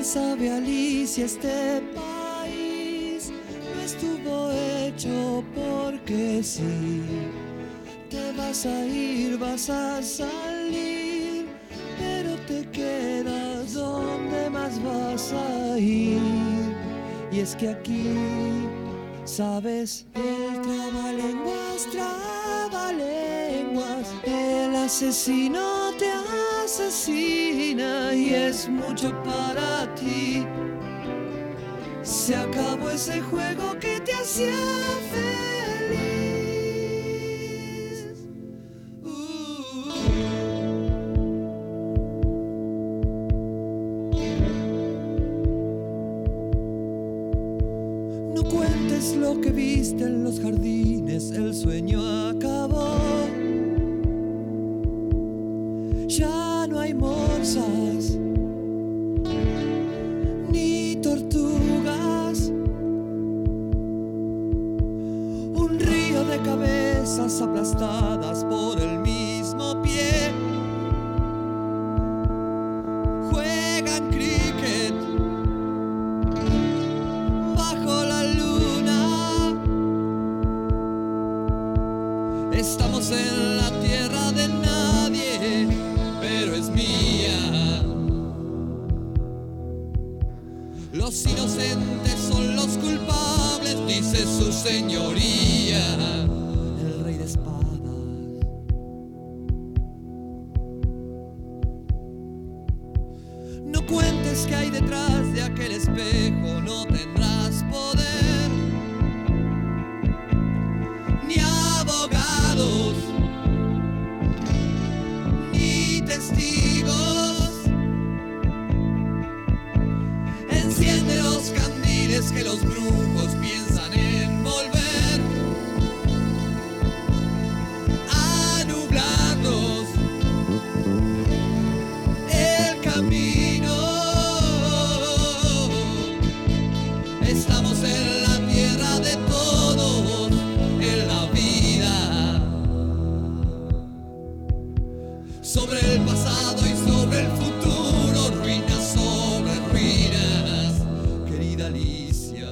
sabe, Alicia, este país no estuvo hecho porque sí. Te vas a ir, vas a salir, pero te quedas donde más vas a ir. Y es que aquí, sabes, el trabalenguas, el asesino te asesina y es mucho para ti. Se acabó ese juego que te hacía feliz. No cuentes lo que viste en los jardines, el sueño acabó. Ya no hay morsas ni tortugas. Un río de cabezas aplastadas por el mismo pie. Juegan cricket bajo la luna. Estamos en la tierra de nadie, pero es mía. Los inocentes son los culpables, dice su señoría, el rey de espadas. No cuentes que hay detrás de aquel espejo, no tendrás poder, ni abogados, testigos. Enciende los candiles que los brujos piensan envolver, a nublarnos el camino. Estamos en la tierra de todos, en la vida. Sobre el pasado y sobre el futuro, ruinas sobre ruinas, querida Alicia.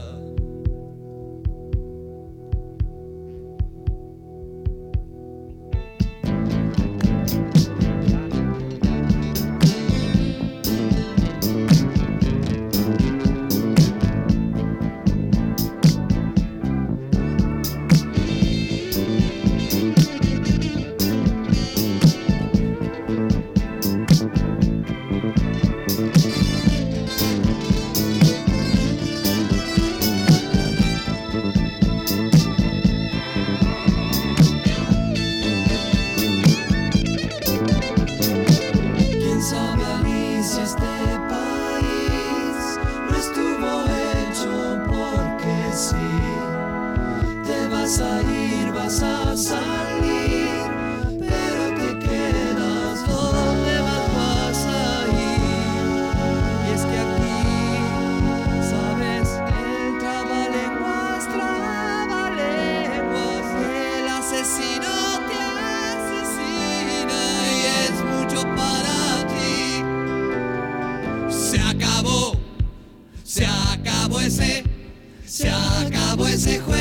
Vas a ir, vas a salir, pero te quedas donde más vas a ir. Y es que aquí, sabes, el trabalenguas, el asesino te asesina y es mucho para ti. Se acabó ese juego.